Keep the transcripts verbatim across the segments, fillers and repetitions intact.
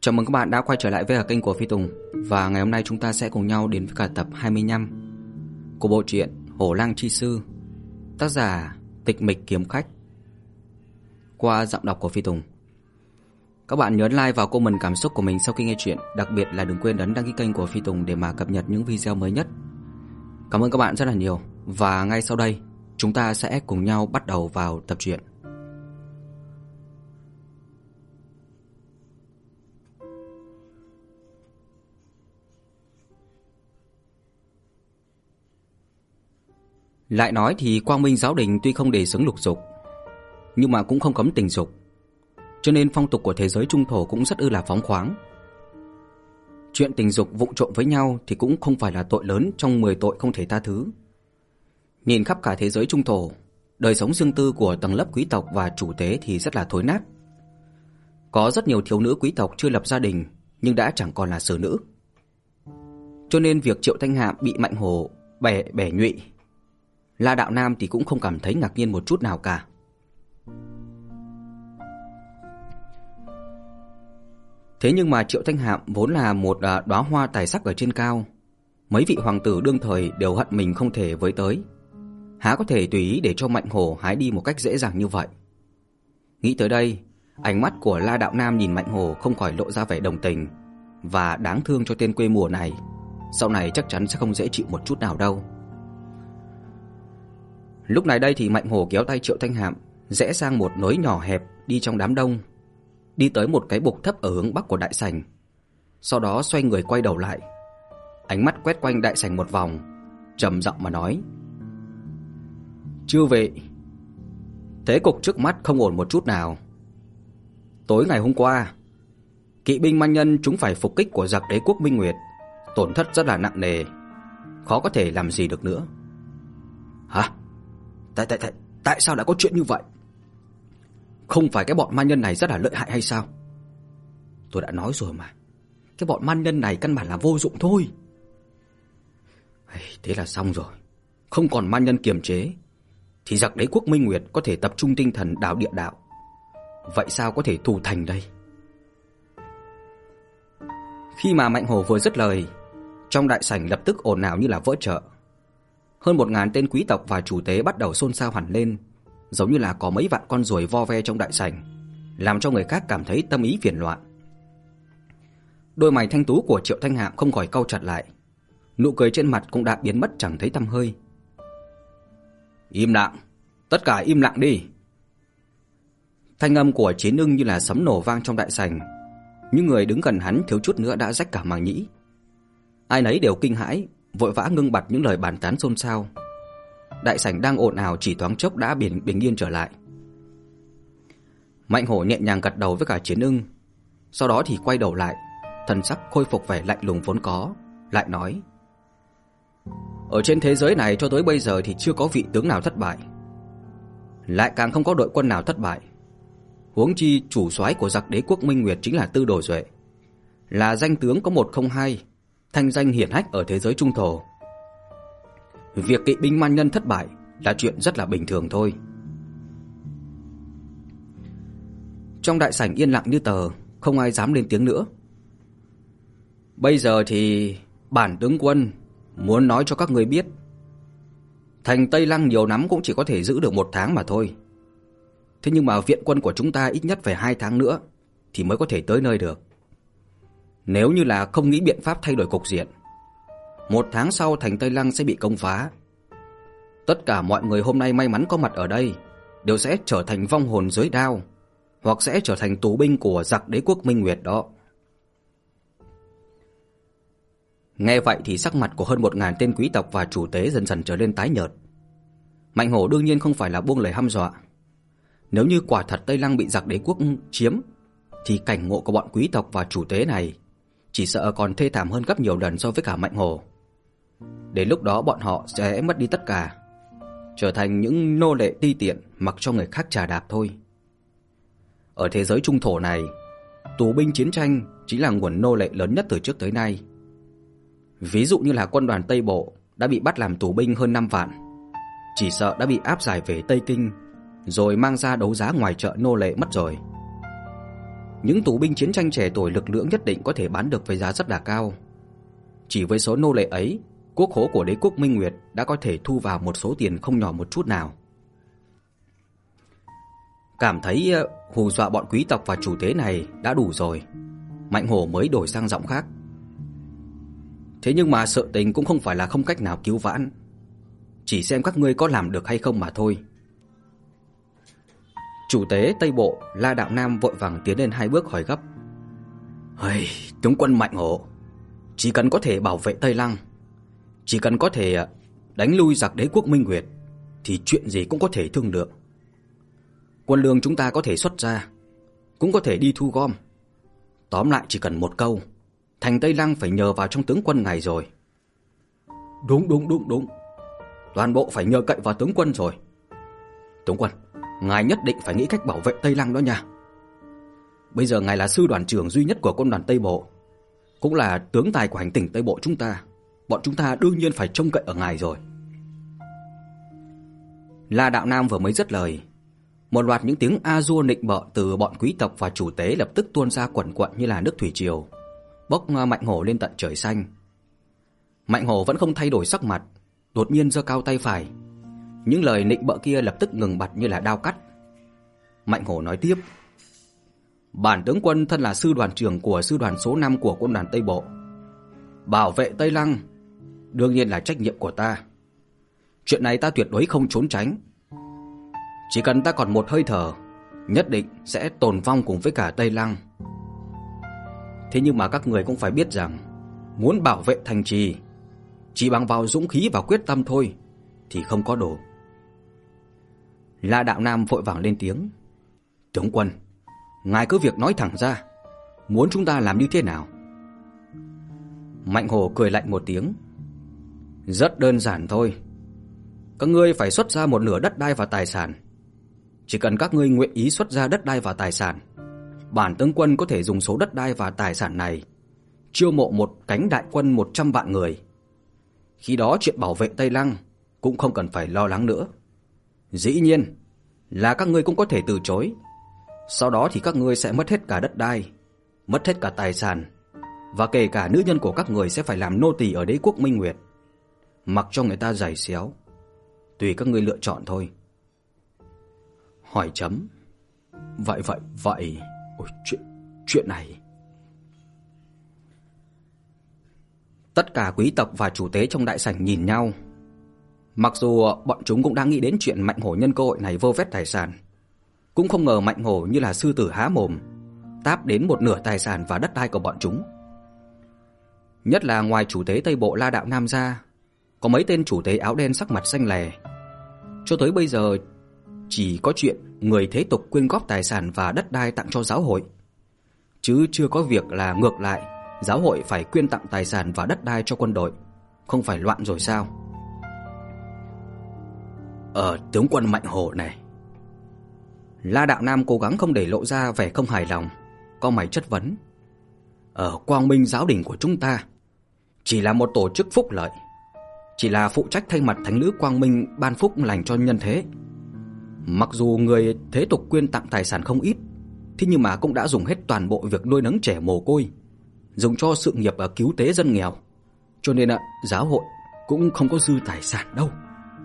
Chào mừng các bạn đã quay trở lại với cả kênh của Phi Tùng. Và ngày hôm nay chúng ta sẽ cùng nhau đến với cả tập hai mươi lăm của bộ truyện Hổ Lang Chi Sư, tác giả Tịch Mịch Kiếm Khách, qua giọng đọc của Phi Tùng. Các bạn nhớ like và comment cảm xúc của mình sau khi nghe chuyện. Đặc biệt là đừng quên ấn đăng ký kênh của Phi Tùng để mà cập nhật những video mới nhất. Cảm ơn các bạn rất là nhiều. Và ngay sau đây chúng ta sẽ cùng nhau bắt đầu vào tập truyện. Lại nói thì Quang Minh Giáo Đình tuy không đề xướng lục dục, nhưng mà cũng không cấm tình dục, cho nên phong tục của thế giới trung thổ cũng rất ư là phóng khoáng. Chuyện tình dục vụng trộm với nhau thì cũng không phải là tội lớn trong mười tội không thể tha thứ. Nhìn khắp cả thế giới trung thổ, đời sống riêng tư của tầng lớp quý tộc và chủ tế thì rất là thối nát. Có rất nhiều thiếu nữ quý tộc chưa lập gia đình nhưng đã chẳng còn là xử nữ. Cho nên việc Triệu Thanh Hạm bị Mạnh Hổ bẻ bẻ nhụy, La Đạo Nam thì cũng không cảm thấy ngạc nhiên một chút nào cả. Thế nhưng mà Triệu Thanh Hạm vốn là một đóa hoa tài sắc ở trên cao, mấy vị hoàng tử đương thời đều hận mình không thể với tới, há có thể tùy ý để cho Mạnh Hổ hái đi một cách dễ dàng như vậy. Nghĩ tới đây, ánh mắt của La Đạo Nam nhìn Mạnh Hổ không khỏi lộ ra vẻ đồng tình và đáng thương cho tên quê mùa này, sau này chắc chắn sẽ không dễ chịu một chút nào đâu. Lúc này đây thì Mạnh Hổ kéo tay Triệu Thanh Hạm rẽ sang một lối nhỏ hẹp đi trong đám đông, đi tới một cái bục thấp ở hướng bắc của đại sảnh. Sau đó xoay người quay đầu lại, ánh mắt quét quanh đại sảnh một vòng, trầm giọng mà nói: "Chư vị, thế cục trước mắt không ổn một chút nào. Tối ngày hôm qua, kỵ binh man nhân chúng phải phục kích của giặc đế quốc Minh Nguyệt, tổn thất rất là nặng nề, khó có thể làm gì được nữa." "Hả? Tại tại tại tại sao lại có chuyện như vậy? Không phải cái bọn man nhân này rất là lợi hại hay sao?" "Tôi đã nói rồi mà, cái bọn man nhân này căn bản là vô dụng thôi." "Thế là xong rồi. Không còn man nhân kiềm chế thì giặc đế quốc Minh Nguyệt có thể tập trung tinh thần đào địa đạo. Vậy sao có thể thủ thành đây?" Khi mà Mạnh Hổ vừa dứt lời, trong đại sảnh lập tức ồn ào như là vỡ chợ. Hơn một ngàn tên quý tộc và chủ tế bắt đầu xôn xao hẳn lên, giống như là có mấy vạn con ruồi vo ve trong đại sảnh, làm cho người khác cảm thấy tâm ý phiền loạn. Đôi mày thanh tú của Triệu Thanh Hạm không khỏi cau chặt lại, nụ cười trên mặt cũng đã biến mất chẳng thấy tăm hơi. "Im lặng, tất cả im lặng đi." Thanh âm của Chiến Ưng như là sấm nổ vang trong đại sảnh, những người đứng gần hắn thiếu chút nữa đã rách cả màng nhĩ. Ai nấy đều kinh hãi, vội vã ngưng bặt những lời bàn tán xôn xao. Đại sảnh đang ồn ào chỉ thoáng chốc đã bình bình yên trở lại. Mạnh Hổ nhẹ nhàng gật đầu với cả Chiến Ưng, sau đó thì quay đầu lại, thần sắc khôi phục vẻ lạnh lùng vốn có, lại nói: "Ở trên thế giới này cho tới bây giờ thì chưa có vị tướng nào thất bại, lại càng không có đội quân nào thất bại. Huống chi chủ soái của giặc đế quốc Minh Nguyệt chính là Tư Đồ Duệ, là danh tướng có một không hai, thanh danh hiển hách ở thế giới trung thổ. Việc kỵ binh man nhân thất bại là chuyện rất là bình thường thôi." Trong đại sảnh yên lặng như tờ, không ai dám lên tiếng nữa. "Bây giờ thì bản tướng quân muốn nói cho các người biết, thành Tây Lăng nhiều lắm cũng chỉ có thể giữ được một tháng mà thôi. Thế nhưng mà viện quân của chúng ta ít nhất phải hai tháng nữa thì mới có thể tới nơi được. Nếu như là không nghĩ biện pháp thay đổi cục diện, một tháng sau thành Tây Lăng sẽ bị công phá. Tất cả mọi người hôm nay may mắn có mặt ở đây đều sẽ trở thành vong hồn dưới đao, hoặc sẽ trở thành tù binh của giặc đế quốc Minh Nguyệt đó." Nghe vậy thì sắc mặt của hơn một ngàn tên quý tộc và chủ tế dần dần trở lên tái nhợt. Mạnh Hổ đương nhiên không phải là buông lời hăm dọa. Nếu như quả thật Tây Lăng bị giặc đế quốc chiếm, thì cảnh ngộ của bọn quý tộc và chủ tế này chỉ sợ còn thê thảm hơn gấp nhiều lần so với cả Mạnh Hổ. Đến lúc đó bọn họ sẽ mất đi tất cả, trở thành những nô lệ ti tiện mặc cho người khác chà đạp thôi. Ở thế giới trung thổ này, tù binh chiến tranh chính là nguồn nô lệ lớn nhất từ trước tới nay. Ví dụ như là quân đoàn Tây Bộ đã bị bắt làm tù binh hơn năm vạn, chỉ sợ đã bị áp giải về Tây Kinh rồi mang ra đấu giá ngoài chợ nô lệ mất rồi. những tù binh chiến tranh trẻ tuổi lực lưỡng nhất định có thể bán được với giá rất là cao. Chỉ với số nô lệ ấy, quốc khố của đế quốc Minh Nguyệt đã có thể thu vào một số tiền không nhỏ một chút nào. Cảm thấy hù dọa bọn quý tộc và chủ tế này đã đủ rồi, Mạnh Hổ mới đổi sang giọng khác. Thế nhưng mà sự tình cũng không phải là không cách nào cứu vãn, chỉ xem các ngươi có làm được hay không mà thôi. Chủ tế Tây Bộ La Đạo Nam vội vàng tiến lên hai bước hỏi gấp. Hây, tướng quân Mạnh Hổ, chỉ cần có thể bảo vệ Tây Lăng, chỉ cần có thể đánh lui giặc đế quốc Minh Nguyệt, thì chuyện gì cũng có thể thương lượng. Quân lương chúng ta có thể xuất ra, cũng có thể đi thu gom. Tóm lại chỉ cần một câu, thành Tây Lăng phải nhờ vào trong tướng quân ngài rồi. Đúng đúng đúng đúng, toàn bộ phải nhờ cậy vào tướng quân rồi. Tướng quân, ngài nhất định phải nghĩ cách bảo vệ Tây Lăng đó nha. Bây giờ ngài là sư đoàn trưởng duy nhất của quân đoàn Tây Bộ, cũng là tướng tài của hành tỉnh Tây Bộ chúng ta. Bọn chúng ta đương nhiên phải trông cậy ở ngài rồi. La Đạo Nam vừa mới dứt lời, một loạt những tiếng a dua nịnh bợ từ bọn quý tộc và chủ tế lập tức tuôn ra quần quận như là nước thủy triều, bốc Mạnh Hổ lên tận trời xanh. Mạnh Hổ vẫn không thay đổi sắc mặt, đột nhiên giơ cao tay phải. Những lời nịnh bợ kia lập tức ngừng bặt như là đao cắt. Mạnh Hổ nói tiếp: Bản tướng quân thân là sư đoàn trưởng của sư đoàn số năm của quân đoàn Tây Bộ. Bảo vệ Tây Lăng đương nhiên là trách nhiệm của ta. Chuyện này ta tuyệt đối không trốn tránh. Chỉ cần ta còn một hơi thở, nhất định sẽ tồn vong cùng với cả Tây Lăng. Thế nhưng mà các người cũng phải biết rằng, muốn bảo vệ thành trì, chỉ bằng vào dũng khí và quyết tâm thôi thì không có đủ. La Đạo Nam vội vàng lên tiếng: Tướng quân, ngài cứ việc nói thẳng ra, muốn chúng ta làm như thế nào? Mạnh Hổ cười lạnh một tiếng: Rất đơn giản thôi. Các ngươi phải xuất ra một nửa đất đai và tài sản. Chỉ cần các ngươi nguyện ý xuất ra đất đai và tài sản, bản tướng quân có thể dùng số đất đai và tài sản này chiêu mộ một cánh đại quân một trăm vạn người. Khi đó chuyện bảo vệ Tây Lăng cũng không cần phải lo lắng nữa. Dĩ nhiên là các ngươi cũng có thể từ chối. Sau đó thì các ngươi sẽ mất hết cả đất đai, mất hết cả tài sản, và kể cả nữ nhân của các người sẽ phải làm nô tỳ ở đế quốc Minh Nguyệt, mặc cho người ta giày xéo. Tùy các ngươi lựa chọn thôi. Hỏi chấm. Vậy vậy vậy Ôi, chuyện chuyện này. Tất cả quý tộc và chủ tế trong đại sảnh nhìn nhau. Mặc dù bọn chúng cũng đang nghĩ đến chuyện Mạnh Hổ nhân cơ hội này vơ vét tài sản, cũng không ngờ Mạnh Hổ như là sư tử há mồm táp đến một nửa tài sản và đất đai của bọn chúng. Nhất là ngoài chủ tế Tây Bộ La Đạo Nam ra, có mấy tên chủ tế áo đen sắc mặt xanh lè. Cho tới bây giờ chỉ có chuyện người thế tục quyên góp tài sản và đất đai tặng cho giáo hội, chứ chưa có việc là ngược lại giáo hội phải quyên tặng tài sản và đất đai cho quân đội. Không phải loạn rồi sao? Ờ, tướng quân Mạnh Hổ này. La Đạo Nam cố gắng không để lộ ra vẻ không hài lòng, cau mày chất vấn. Ở Quang Minh giáo đình của chúng ta chỉ là một tổ chức phúc lợi, chỉ là phụ trách thay mặt thánh nữ Quang Minh ban phúc lành cho nhân thế. Mặc dù người thế tục quyên tặng tài sản không ít, thế nhưng mà cũng đã dùng hết toàn bộ việc nuôi nấng trẻ mồ côi, dùng cho sự nghiệp cứu tế dân nghèo, cho nên giáo hội cũng không có dư tài sản đâu.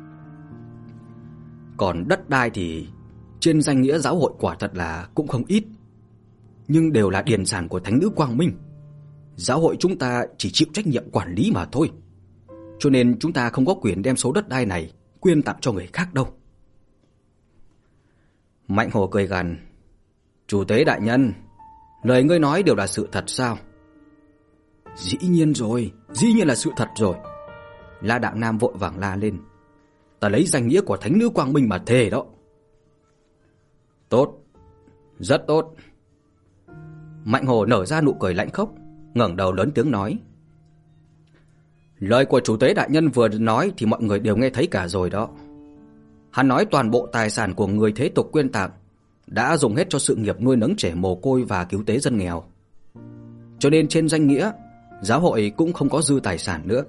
Còn đất đai thì trên danh nghĩa giáo hội quả thật là cũng không ít, nhưng đều là điền sản của thánh nữ Quang Minh. Giáo hội chúng ta chỉ chịu trách nhiệm quản lý mà thôi, cho nên chúng ta không có quyền đem số đất đai này quyên tặng cho người khác đâu. Mạnh Hổ cười gằn. Chủ tế đại nhân, lời ngươi nói đều là sự thật sao? Dĩ nhiên rồi, dĩ nhiên là sự thật rồi. La Đạo Nam vội vàng la lên. Ta lấy danh nghĩa của thánh nữ Quang Minh mà thề đó. Tốt, rất tốt. Mạnh Hổ nở ra nụ cười lạnh khốc, ngẩng đầu lớn tiếng nói. Lời của chủ tế đại nhân vừa nói thì mọi người đều nghe thấy cả rồi đó. Hắn nói toàn bộ tài sản của người thế tục quyên tặng đã dùng hết cho sự nghiệp nuôi nấng trẻ mồ côi và cứu tế dân nghèo, cho nên trên danh nghĩa giáo hội cũng không có dư tài sản nữa.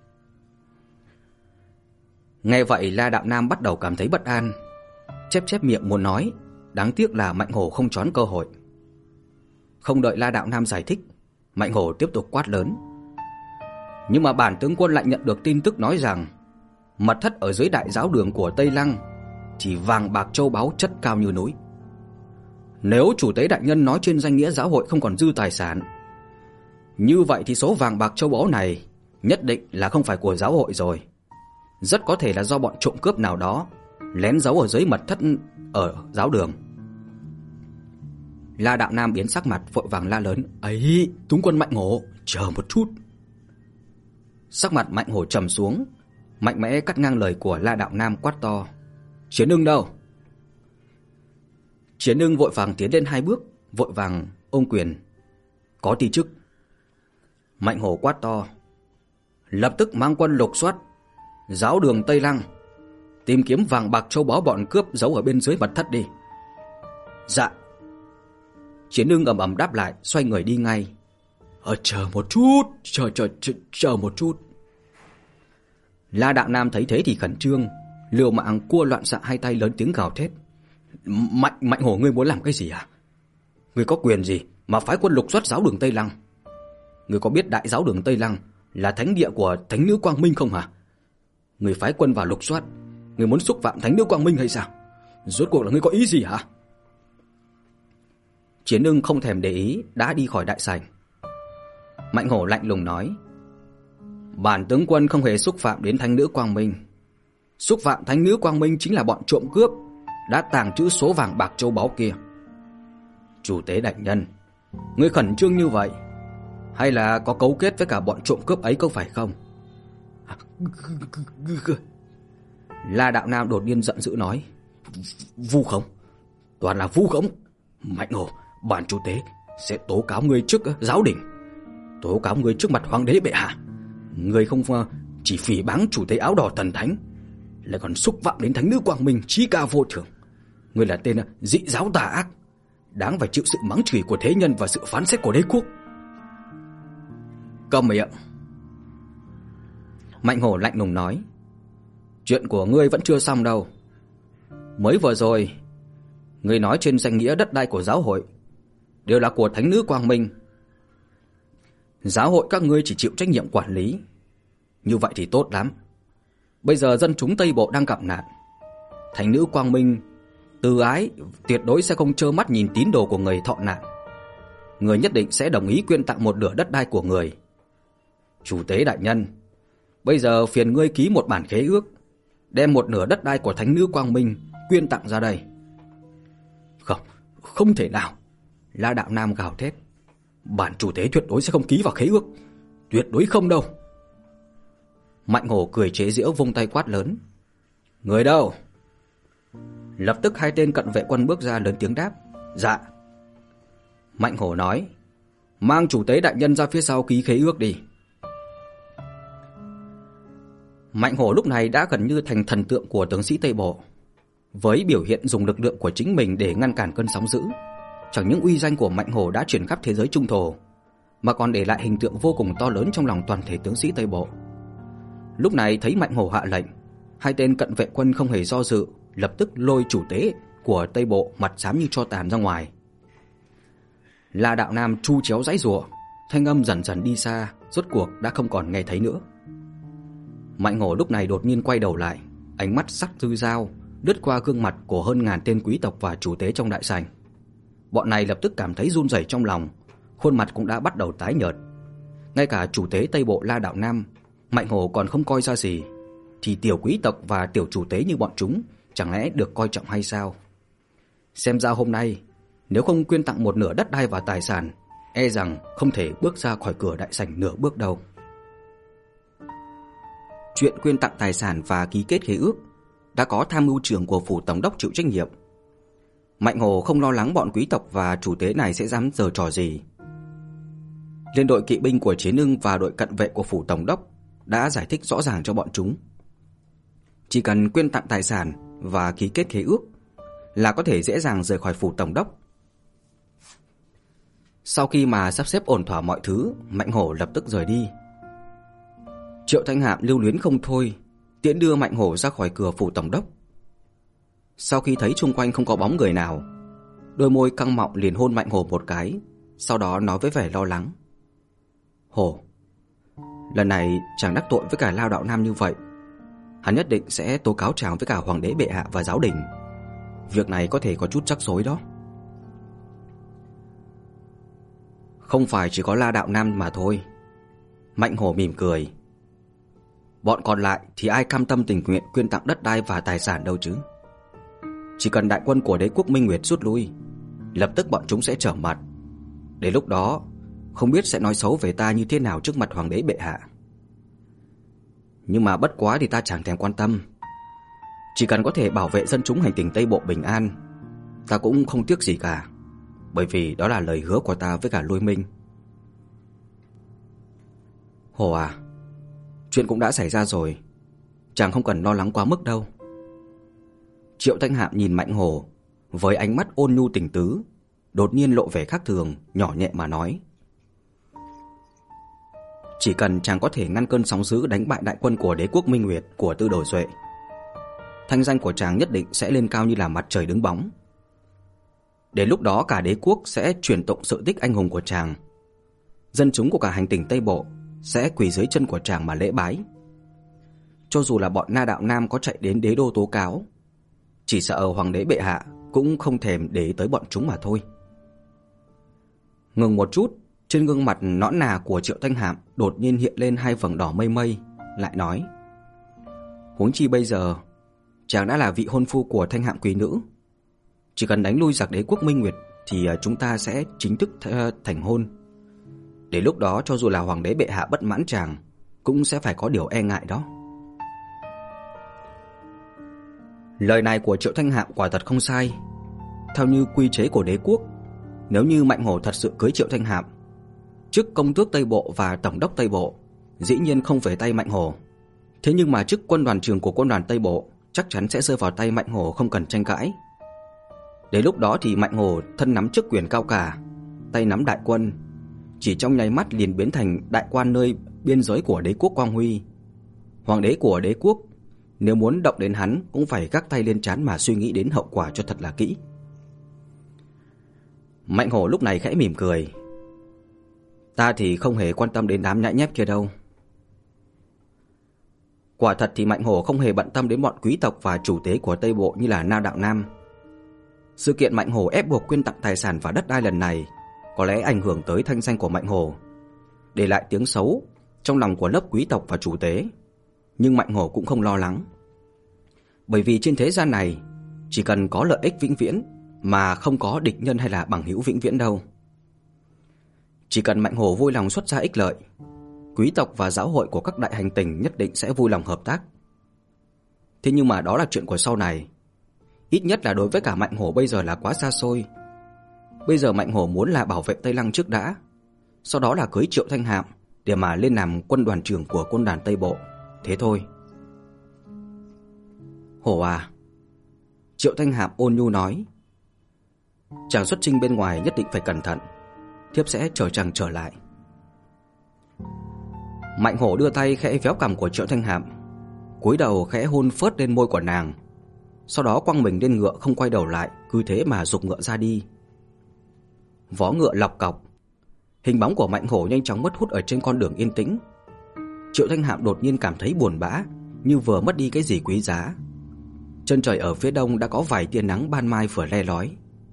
Nghe vậy La Đạo Nam bắt đầu cảm thấy bất an, chép chép miệng muốn nói, đáng tiếc là Mạnh Hổ không choán cơ hội. Không đợi La Đạo Nam giải thích, Mạnh Hổ tiếp tục quát lớn. Nhưng mà bản tướng quân lại nhận được tin tức nói rằng mật thất ở dưới đại giáo đường của Tây Lăng chỉ vàng bạc châu báu chất cao như núi. Nếu chủ tế đại nhân nói trên danh nghĩa giáo hội không còn dư tài sản, như vậy thì số vàng bạc châu báu này nhất định là không phải của giáo hội rồi. Rất có thể là do bọn trộm cướp nào đó lén giấu ở dưới mật thất ở giáo đường. La Đạo Nam biến sắc mặt, vội vàng la lớn: "Ấy, tướng quân Mạnh Hổ, chờ một chút." Sắc mặt Mạnh Hổ trầm xuống, mạnh mẽ cắt ngang lời của La Đạo Nam, quát to: "Chiến Ưng đâu?" Chiến Ưng vội vàng tiến lên hai bước, vội vàng ôm quyền: "Có ti chức." Mạnh Hổ quát to: "Lập tức mang quân lục soát giáo đường Tây Lăng, tìm kiếm vàng bạc châu báu bọn cướp giấu ở bên dưới mật thất đi." "Dạ." Chiến Ưng ầm ầm đáp lại, xoay người đi ngay. "Ờ chờ một chút, chờ chờ chờ, chờ một chút." La Đạo Nam thấy thế thì khẩn trương, liều mạng cua loạn xạ hai tay, lớn tiếng gào thét: "Mạnh Mạnh Hổ, ngươi muốn làm cái gì à? Ngươi có quyền gì mà phái quân lục soát giáo đường Tây Lăng? Ngươi có biết đại giáo đường Tây Lăng là thánh địa của Thánh nữ Quang Minh không hả? Ngươi phái quân vào lục soát, ngươi muốn xúc phạm Thánh nữ Quang Minh hay sao? Rốt cuộc là ngươi có ý gì hả?" Chiến Ưng không thèm để ý, đã đi khỏi đại sảnh. Mạnh Hổ lạnh lùng nói: "Bản tướng quân không hề xúc phạm đến Thánh nữ Quang Minh. Xúc phạm Thánh nữ Quang Minh chính là bọn trộm cướp đã tàng trữ số vàng bạc châu báu kia. Chủ tế đại nhân, ngươi khẩn trương như vậy, hay là có cấu kết với cả bọn trộm cướp ấy có phải không?" La Đạo Nam đột nhiên giận dữ nói: "Vu khống, toàn là vu khống. Mạnh Hổ, bản chủ tế sẽ tố cáo ngươi trước giáo đình, tố cáo ngươi trước mặt hoàng đế bệ hạ. Ngươi không chỉ phỉ báng chủ tế áo đỏ thần thánh, lại còn xúc phạm đến Thánh nữ Quang Minh chí ca vô thượng. Ngươi là tên dị giáo tà ác, đáng phải chịu sự mắng chửi của thế nhân và sự phán xét của đế quốc." "Câm miệng!" Mạnh Hổ lạnh lùng nói: "Chuyện của ngươi vẫn chưa xong đâu. Mới vừa rồi ngươi nói trên danh nghĩa đất đai của giáo hội đều là của Thánh nữ Quang Minh. Giáo hội các ngươi chỉ chịu trách nhiệm quản lý. Như vậy thì tốt lắm. Bây giờ dân chúng Tây Bộ đang gặp nạn. Thánh nữ Quang Minh từ ái tuyệt đối sẽ không trơ mắt nhìn tín đồ của người thọ nạn. Người nhất định sẽ đồng ý quyên tặng một nửa đất đai của người. Chủ tế đại nhân, bây giờ phiền ngươi ký một bản khế ước, đem một nửa đất đai của Thánh nữ Quang Minh quyên tặng ra đây." "Không, không thể nào!" La Đạo Nam gào thét: "Bản chủ tế tuyệt đối sẽ không ký vào khế ước, tuyệt đối không đâu." Mạnh Hổ cười chế giễu, vung tay quát lớn: "Người đâu?" Lập tức hai tên cận vệ quân bước ra, lớn tiếng đáp: "Dạ." Mạnh Hổ nói: "Mang chủ tế đại nhân ra phía sau ký khế ước đi." Mạnh Hổ lúc này đã gần như thành thần tượng của tướng sĩ Tây Bộ. Với biểu hiện dùng lực lượng của chính mình để ngăn cản cơn sóng dữ, chẳng những uy danh của Mạnh Hổ đã truyền khắp thế giới Trung Thổ, mà còn để lại hình tượng vô cùng to lớn trong lòng toàn thể tướng sĩ Tây Bộ. Lúc này thấy Mạnh Hổ hạ lệnh, hai tên cận vệ quân không hề do dự, lập tức lôi chủ tế của Tây Bộ mặt xám như tro tàn ra ngoài. La Đạo Nam chu chéo giãy giụa, thanh âm dần dần đi xa, rốt cuộc đã không còn nghe thấy nữa. Mạnh Hổ lúc này đột nhiên quay đầu lại, ánh mắt sắc như dao lướt qua gương mặt của hơn ngàn tên quý tộc và chủ tế trong đại sảnh. Bọn này lập tức cảm thấy run rẩy trong lòng, khuôn mặt cũng đã bắt đầu tái nhợt. Ngay cả chủ tế Tây Bộ La Đạo Nam, Mạnh Hổ còn không coi ra gì, thì tiểu quý tộc và tiểu chủ tế như bọn chúng chẳng lẽ được coi trọng hay sao? Xem ra hôm nay nếu không quyên tặng một nửa đất đai và tài sản, e rằng không thể bước ra khỏi cửa đại sảnh nửa bước đâu. Chuyện quyên tặng tài sản và ký kết khế ước đã có tham mưu trưởng của phủ tổng đốc chịu trách nhiệm. Mạnh Hổ không lo lắng bọn quý tộc và chủ tế này sẽ dám giở trò gì. Liên đội kỵ binh của Chiến Ưng và đội cận vệ của phủ tổng đốc đã giải thích rõ ràng cho bọn chúng. Chỉ cần quyên tặng tài sản và ký kết khế ước là có thể dễ dàng rời khỏi phủ tổng đốc. Sau khi mà sắp xếp ổn thỏa mọi thứ, Mạnh Hổ lập tức rời đi. Triệu Thanh Hạm lưu luyến không thôi, tiễn đưa Mạnh Hổ ra khỏi cửa phủ tổng đốc. Sau khi thấy xung quanh không có bóng người nào, đôi môi căng mọng liền hôn Mạnh Hổ một cái, sau đó nói với vẻ lo lắng: Hổ, lần này chàng đắc tội với cả Lao Đạo Nam như vậy, hắn nhất định sẽ tố cáo chàng với cả Hoàng đế bệ hạ và giáo đình. Việc này có thể có chút rắc rối đó. Không phải chỉ có La Đạo Nam mà thôi. Mạnh Hổ mỉm cười. Bọn còn lại thì ai cam tâm tình nguyện quyên tặng đất đai và tài sản đâu chứ. Chỉ cần đại quân của đế quốc Minh Nguyệt rút lui, lập tức bọn chúng sẽ trở mặt. Đến lúc đó không biết sẽ nói xấu về ta như thế nào trước mặt Hoàng đế bệ hạ. Nhưng mà bất quá thì ta chẳng thèm quan tâm. Chỉ cần có thể bảo vệ dân chúng hành tinh Tây Bộ bình an, ta cũng không tiếc gì cả. Bởi vì đó là lời hứa của ta với cả Lôi Minh. Hổ à, chuyện cũng đã xảy ra rồi, chàng không cần lo lắng quá mức đâu. Triệu Thanh Hạm nhìn Mạnh Hổ với ánh mắt ôn nhu tình tứ, đột nhiên lộ vẻ khác thường, nhỏ nhẹ mà nói: Chỉ cần chàng có thể ngăn cơn sóng dữ đánh bại đại quân của đế quốc Minh Nguyệt của Tư Đồ Duệ, thanh danh của chàng nhất định sẽ lên cao như là mặt trời đứng bóng. Đến lúc đó cả đế quốc sẽ truyền tụng sự tích anh hùng của chàng. Dân chúng của cả hành tinh Tây Bộ sẽ quỳ dưới chân của chàng mà lễ bái. Cho dù là bọn Na Đạo Nam có chạy đến đế đô tố cáo, chỉ sợ Hoàng đế bệ hạ cũng không thèm để tới bọn chúng mà thôi. Ngừng một chút, trên gương mặt nõn nà của Triệu Thanh Hạm đột nhiên hiện lên hai vầng đỏ mây mây, lại nói: Huống chi bây giờ chàng đã là vị hôn phu của Thanh Hạm quý nữ. Chỉ cần đánh lui giặc đế quốc Minh Nguyệt thì chúng ta sẽ chính thức thành hôn. Đến lúc đó cho dù là Hoàng đế bệ hạ bất mãn chàng, cũng sẽ phải có điều e ngại đó. Lời này của Triệu Thanh Hạm quả thật không sai. Theo như quy chế của đế quốc, nếu như Mạnh Hổ thật sự cưới Triệu Thanh Hạm, chức công tước Tây Bộ và tổng đốc Tây Bộ dĩ nhiên không về tay Mạnh Hổ. Thế nhưng mà chức quân đoàn trưởng của quân đoàn Tây Bộ chắc chắn sẽ rơi vào tay Mạnh Hổ, không cần tranh cãi. Đến lúc đó thì Mạnh Hổ thân nắm chức quyền cao cả, tay nắm đại quân, chỉ trong nháy mắt liền biến thành đại quan nơi biên giới của đế quốc Quang Huy. Hoàng đế của đế quốc nếu muốn động đến hắn cũng phải gác tay lên trán mà suy nghĩ đến hậu quả cho thật là kỹ. Mạnh Hổ lúc này khẽ mỉm cười: Ta thì không hề quan tâm đến đám nhãi nhép kia đâu. Quả thật thì Mạnh Hổ không hề bận tâm đến bọn quý tộc và chủ tế của Tây Bộ như là Na Đạo Nam. Sự kiện Mạnh Hổ ép buộc quyên tặng tài sản và đất đai lần này có lẽ ảnh hưởng tới thanh danh của Mạnh Hổ, để lại tiếng xấu trong lòng của lớp quý tộc và chủ tế. Nhưng Mạnh Hổ cũng không lo lắng. Bởi vì trên thế gian này chỉ cần có lợi ích vĩnh viễn mà không có địch nhân hay là bằng hữu vĩnh viễn đâu. Chỉ cần Mạnh Hổ vui lòng xuất ra ích lợi, quý tộc và giáo hội của các đại hành tinh nhất định sẽ vui lòng hợp tác. Thế nhưng mà đó là chuyện của sau này. Ít nhất là đối với cả Mạnh Hổ bây giờ là quá xa xôi. Bây giờ Mạnh Hổ muốn là bảo vệ Tây Lăng trước đã, sau đó là cưới Triệu Thanh Hạm để mà lên làm quân đoàn trưởng của quân đoàn Tây Bộ. Thế thôi. Hổ à, Triệu Thanh Hạm ôn nhu nói, chàng xuất chinh bên ngoài nhất định phải cẩn thận, thiếp sẽ chờ chàng trở lại. Mạnh Hổ đưa tay khẽ véo cằm của Triệu Thanh Hạm, cúi đầu khẽ hôn phớt lên môi của nàng, sau đó quăng mình lên ngựa không quay đầu lại, cứ thế mà giục ngựa ra đi. Vó ngựa lọc cọc, hình bóng của Mạnh Hổ nhanh chóng mất hút ở trên con đường yên tĩnh. Triệu Thanh Hạm đột nhiên cảm thấy buồn bã, như vừa mất đi cái gì quý giá. Chân trời ở phía đông đã có vài tia nắng ban mai vừa le lói.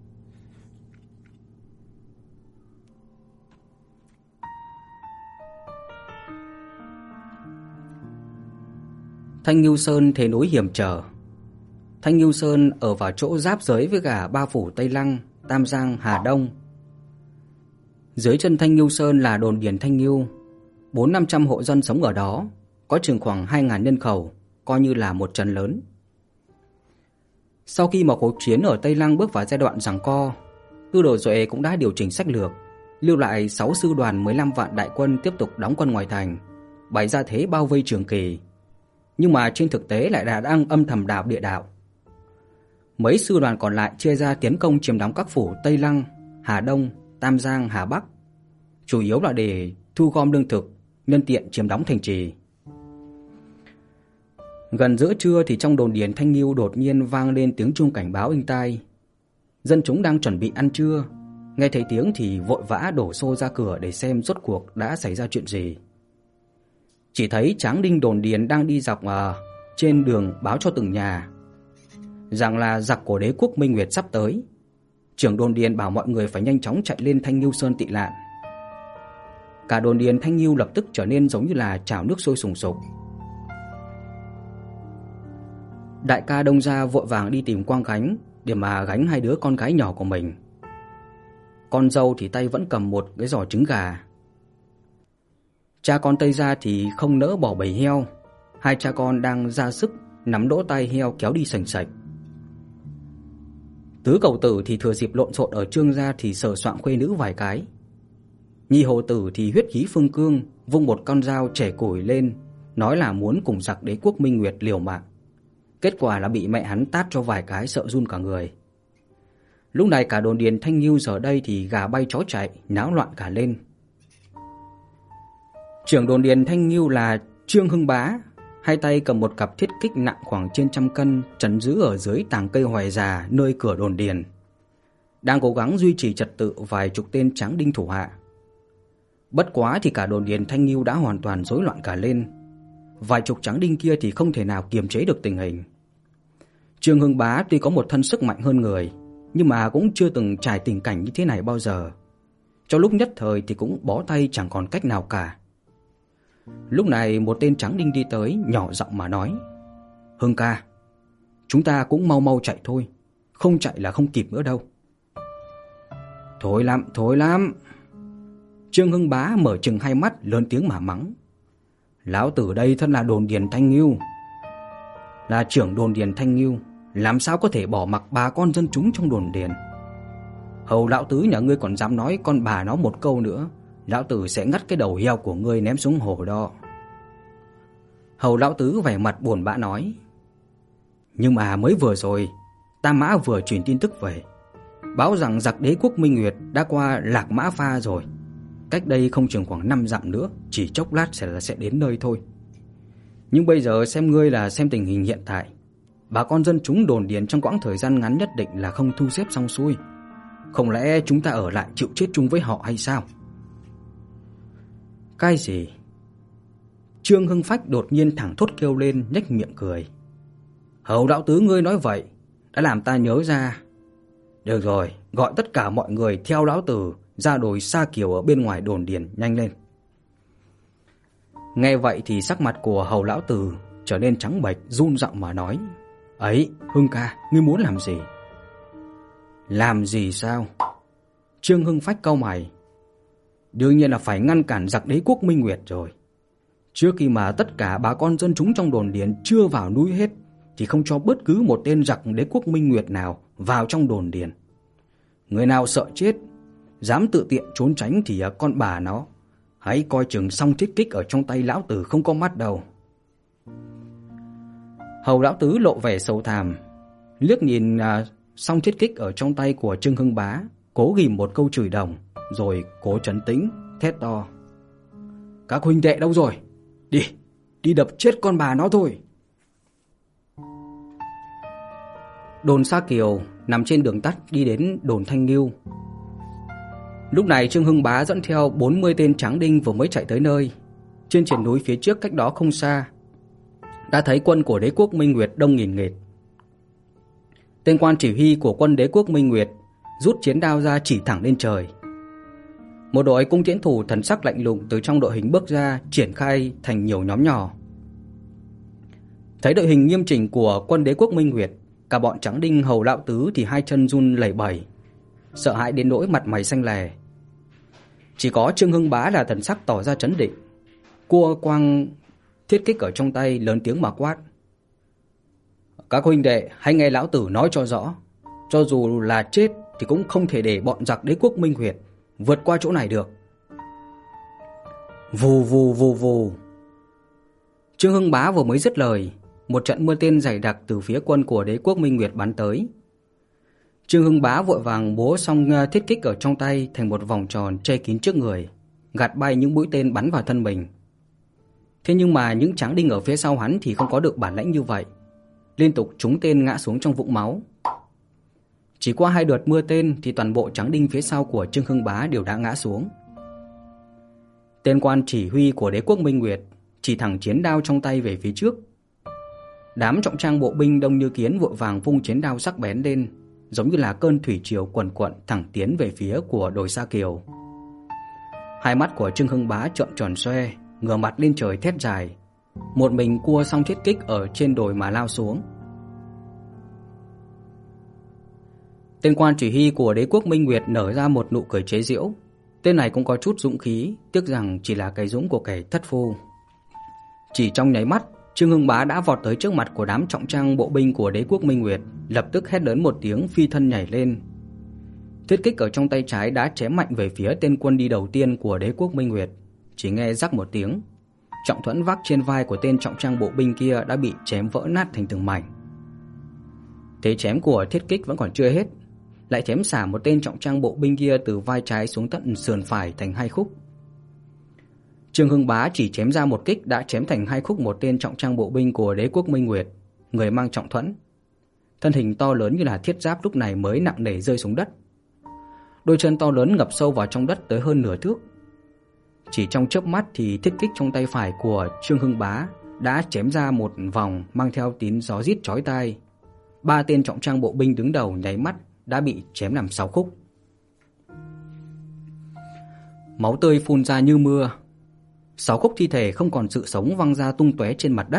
Thanh Ngưu Sơn thế núi hiểm trở. Thanh Ngưu Sơn ở vào chỗ giáp giới với cả ba phủ Tây Lăng, Tam Giang, Hà Đông. Dưới chân Thanh Ngưu Sơn là đồn điền Thanh Ngưu, bốn năm trăm hộ dân sống ở đó, có chừng khoảng hai nghìn nhân khẩu, coi như là một trấn lớn. Sau khi mà cuộc chiến ở Tây Lăng bước vào giai đoạn giằng co, Tư Đồ Duệ cũng đã điều chỉnh sách lược, lưu lại sáu sư đoàn mười lăm vạn đại quân tiếp tục đóng quân ngoài thành, bày ra thế bao vây Trường Kỳ. Nhưng mà trên thực tế lại đã đang âm thầm đào địa đạo. Mấy sư đoàn còn lại chia ra tiến công chiếm đóng các phủ Tây Lăng, Hà Đông, Tam Giang, Hà Bắc, chủ yếu là để thu gom lương thực, nhân tiện chiếm đóng thành trì. Gần giữa trưa thì trong đồn điền Thanh Ngưu đột nhiên vang lên tiếng chuông cảnh báo inh tai. Dân chúng đang chuẩn bị ăn trưa, nghe thấy tiếng thì vội vã đổ xô ra cửa để xem rốt cuộc đã xảy ra chuyện gì. Chỉ thấy Tráng Đinh đồn điền đang đi dọc uh, trên đường báo cho từng nhà rằng là giặc của đế quốc Minh Nguyệt sắp tới. Trưởng đồn điền bảo mọi người phải nhanh chóng chạy lên Thanh Ngưu Sơn tị nạn. Cả đồn điền Thanh Ngưu lập tức trở nên giống như là chảo nước sôi sùng sục. Đại ca Đông Gia vội vàng đi tìm Quang Gánh để mà gánh hai đứa con gái nhỏ của mình. Con dâu thì tay vẫn cầm một cái giỏ trứng gà. Cha con Tây Gia thì không nỡ bỏ bầy heo. Hai cha con đang ra sức nắm đỗ tay heo kéo đi sành sạch. Tứ Cầu Tử thì thừa dịp lộn xộn ở Trương gia thì sờ soạng khuê nữ vài cái. Nhi Hồ Tử thì huyết khí phương cương, vung một con dao chẻ củi lên, nói là muốn cùng giặc đế quốc Minh Nguyệt liều mạng. Kết quả là bị mẹ hắn tát cho vài cái sợ run cả người. Lúc này cả đồn điền Thanh Ngưu giờ đây thì gà bay chó chạy, náo loạn cả lên. Trưởng đồn điền Thanh Ngưu là Trương Hưng Bá, hai tay cầm một cặp thiết kích nặng khoảng trên trăm cân, trấn giữ ở dưới tàng cây hoài già nơi cửa đồn điền, đang cố gắng duy trì trật tự vài chục tên tráng đinh thủ hạ. Bất quá thì cả đồn điền Thanh Ngưu đã hoàn toàn rối loạn cả lên. Vài chục tráng đinh kia thì không thể nào kiềm chế được tình hình. Trương Hưng Bá tuy có một thân sức mạnh hơn người, nhưng mà cũng chưa từng trải tình cảnh như thế này bao giờ. Trong lúc nhất thời thì cũng bó tay chẳng còn cách nào cả. Lúc này một tên tráng đinh đi tới, nhỏ giọng mà nói: "Hưng ca, chúng ta cũng mau mau chạy thôi, không chạy là không kịp nữa đâu." "Thôi lắm, thôi lắm." Trương Hưng Bá mở trừng hai mắt, lớn tiếng mà mắng: "Lão tử đây thân là đồn điền Thanh Ngưu, là trưởng đồn điền Thanh Ngưu, làm sao có thể bỏ mặc bà con dân chúng trong đồn điền. Hầu lão tứ nhà ngươi còn dám nói con bà nó một câu nữa, lão tử sẽ ngắt cái đầu heo của ngươi ném xuống hồ đó." Hầu lão tứ vẻ mặt buồn bã nói: "Nhưng mà mới vừa rồi Tam Mã vừa truyền tin tức về, báo rằng giặc đế quốc Minh Nguyệt đã qua Lạc Mã Pha rồi. Cách đây không chừng khoảng năm dặm nữa, chỉ chốc lát sẽ là sẽ đến nơi thôi. Nhưng bây giờ xem ngươi là xem tình hình hiện tại, bà con dân chúng đồn điền trong quãng thời gian ngắn nhất định là không thu xếp xong xuôi. Không lẽ chúng ta ở lại chịu chết chung với họ hay sao?" "Cái gì?" Trương Hưng Phách đột nhiên thẳng thốt kêu lên, nhếch miệng cười: "Hầu lão tứ ngươi nói vậy đã làm ta nhớ ra. Được rồi, gọi tất cả mọi người theo lão tử ra đồi Sa Kiều ở bên ngoài đồn điền nhanh lên." Nghe vậy thì sắc mặt của hầu lão tử trở nên trắng bệch, run giọng mà nói: "Ấy, Hưng ca, ngươi muốn làm gì?" "Làm gì sao?" Trương Hưng Phách cau mày: "Đương nhiên là phải ngăn cản giặc đế quốc Minh Nguyệt rồi. Trước khi mà tất cả bà con dân chúng trong đồn điền chưa vào núi hết thì không cho bất cứ một tên giặc đế quốc Minh Nguyệt nào vào trong đồn điền. Người nào sợ chết, dám tự tiện trốn tránh thì con bà nó hãy coi chừng song thiết kích ở trong tay lão tử không có mắt đâu." Hầu lão tứ lộ vẻ sầu thảm, liếc nhìn à, song thiết kích ở trong tay của Trương Hưng Bá, cố ghim một câu chửi đồng, rồi cố trấn tĩnh, thét to: "Các huynh đệ đâu rồi? Đi, đi đập chết con bà nó thôi." Đồn Sa Kiều nằm trên đường tắt đi đến đồn Thanh Ngưu. Lúc này Trương Hưng Bá dẫn theo bốn mươi tên tráng đinh vừa mới chạy tới nơi. Trên triển núi phía trước cách đó không xa đã thấy quân của đế quốc Minh Nguyệt đông nghìn nghịt. Tên quan chỉ huy của quân đế quốc Minh Nguyệt rút chiến đao ra chỉ thẳng lên trời. Một đội cung tiễn thủ thần sắc lạnh lùng từ trong đội hình bước ra, triển khai thành nhiều nhóm nhỏ. Thấy đội hình nghiêm chỉnh của quân đế quốc Minh Nguyệt, cả bọn tráng đinh hầu lão tứ thì hai chân run lẩy bẩy, sợ hãi đến nỗi mặt mày xanh lè. Chỉ có Trương Hưng Bá là thần sắc tỏ ra trấn định, cua quang thiết kích ở trong tay, lớn tiếng mà quát: "Các huynh đệ hãy nghe lão tử nói cho rõ, cho dù là chết thì cũng không thể để bọn giặc đế quốc Minh Nguyệt vượt qua chỗ này được." Vù vù vù vù. Trương Hưng Bá vừa mới dứt lời, một trận mưa tên dày đặc từ phía quân của đế quốc Minh Nguyệt bắn tới. Trương Hưng Bá vội vàng bố xong thiết kích ở trong tay thành một vòng tròn che kín trước người, gạt bay những mũi tên bắn vào thân mình. Thế nhưng mà những tráng đinh ở phía sau hắn thì không có được bản lãnh như vậy, liên tục trúng tên ngã xuống trong vũng máu. Chỉ qua hai đợt mưa tên thì toàn bộ tráng đinh phía sau của Trương Hưng Bá đều đã ngã xuống. Tên quan chỉ huy của đế quốc Minh Nguyệt chỉ thẳng chiến đao trong tay về phía trước. Đám trọng trang bộ binh đông như kiến vội vàng vung chiến đao sắc bén lên, giống như là cơn thủy triều quần quận thẳng tiến về phía của đồi Sa Kiều. Hai mắt của Trương Hưng Bá trợn tròn xoe, ngửa mặt lên trời thét dài, một mình cua xong thiết kích ở trên đồi mà lao xuống. Tên quan chỉ huy của đế quốc Minh Nguyệt nở ra một nụ cười chế giễu. Tên này cũng có chút dũng khí, tiếc rằng chỉ là cái dũng của kẻ thất phu. Chỉ trong nháy mắt, Trương Hưng Bá đã vọt tới trước mặt của đám trọng trang bộ binh của đế quốc Minh Nguyệt, lập tức hét lớn một tiếng, phi thân nhảy lên. Thiết kích ở trong tay trái đã chém mạnh về phía tên quân đi đầu tiên của đế quốc Minh Nguyệt. Chỉ nghe rắc một tiếng, trọng thuẫn vác trên vai của tên trọng trang bộ binh kia đã bị chém vỡ nát thành từng mảnh. Thế chém của thiết kích vẫn còn chưa hết, lại chém xả một tên trọng trang bộ binh kia từ vai trái xuống tận sườn phải thành hai khúc. Trương Hưng Bá chỉ chém ra một kích đã chém thành hai khúc một tên trọng trang bộ binh của đế quốc Minh Nguyệt, người mang trọng thuẫn. Thân hình to lớn như là thiết giáp lúc này mới nặng nề rơi xuống đất. Đôi chân to lớn ngập sâu vào trong đất tới hơn nửa thước. Chỉ trong chớp mắt thì thiết kích trong tay phải của Trương Hưng Bá đã chém ra một vòng mang theo tiếng gió rít chói tai. Ba tên trọng trang bộ binh đứng đầu nháy mắt đã bị chém làm sáu khúc. Máu tươi phun ra như mưa. Sáu khúc thi thể không còn sự sống văng ra tung tóe trên mặt đất.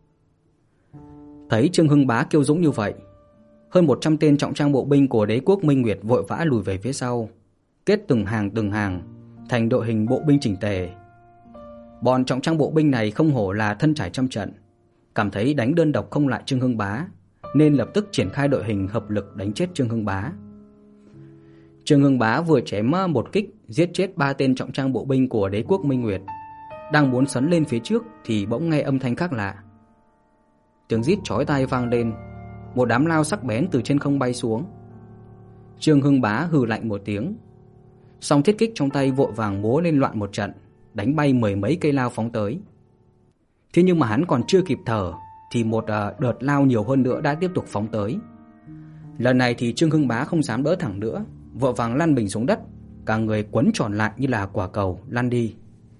Thấy Trương Hưng Bá kiêu dũng như vậy, hơn một trăm tên trọng trang bộ binh của đế quốc Minh Nguyệt vội vã lùi về phía sau, kết từng hàng từng hàng thành đội hình bộ binh chỉnh tề. Bọn trọng trang bộ binh này không hổ là thân trải trăm trận, cảm thấy đánh đơn độc không lại Trương Hưng Bá, nên lập tức triển khai đội hình hợp lực đánh chết Trương Hưng Bá. Trương Hưng Bá vừa chém một kích giết chết ba tên trọng trang bộ binh của đế quốc Minh Nguyệt, đang muốn sấn lên phía trước thì bỗng nghe âm thanh khác lạ. Tiếng rít chói tai vang lên, một đám lao sắc bén từ trên không bay xuống. Trương Hưng Bá hừ lạnh một tiếng, song thiết kích trong tay vội vàng múa lên loạn một trận, đánh bay mười mấy cây lao phóng tới. Thế nhưng mà hắn còn chưa kịp thở thì một đợt lao nhiều hơn nữa đã tiếp tục phóng tới. Lần này thì Trương Hưng Bá không dám đỡ thẳng nữa, vội vàng lăn mình xuống đất, cả người quấn tròn lại như là quả cầu lăn đi.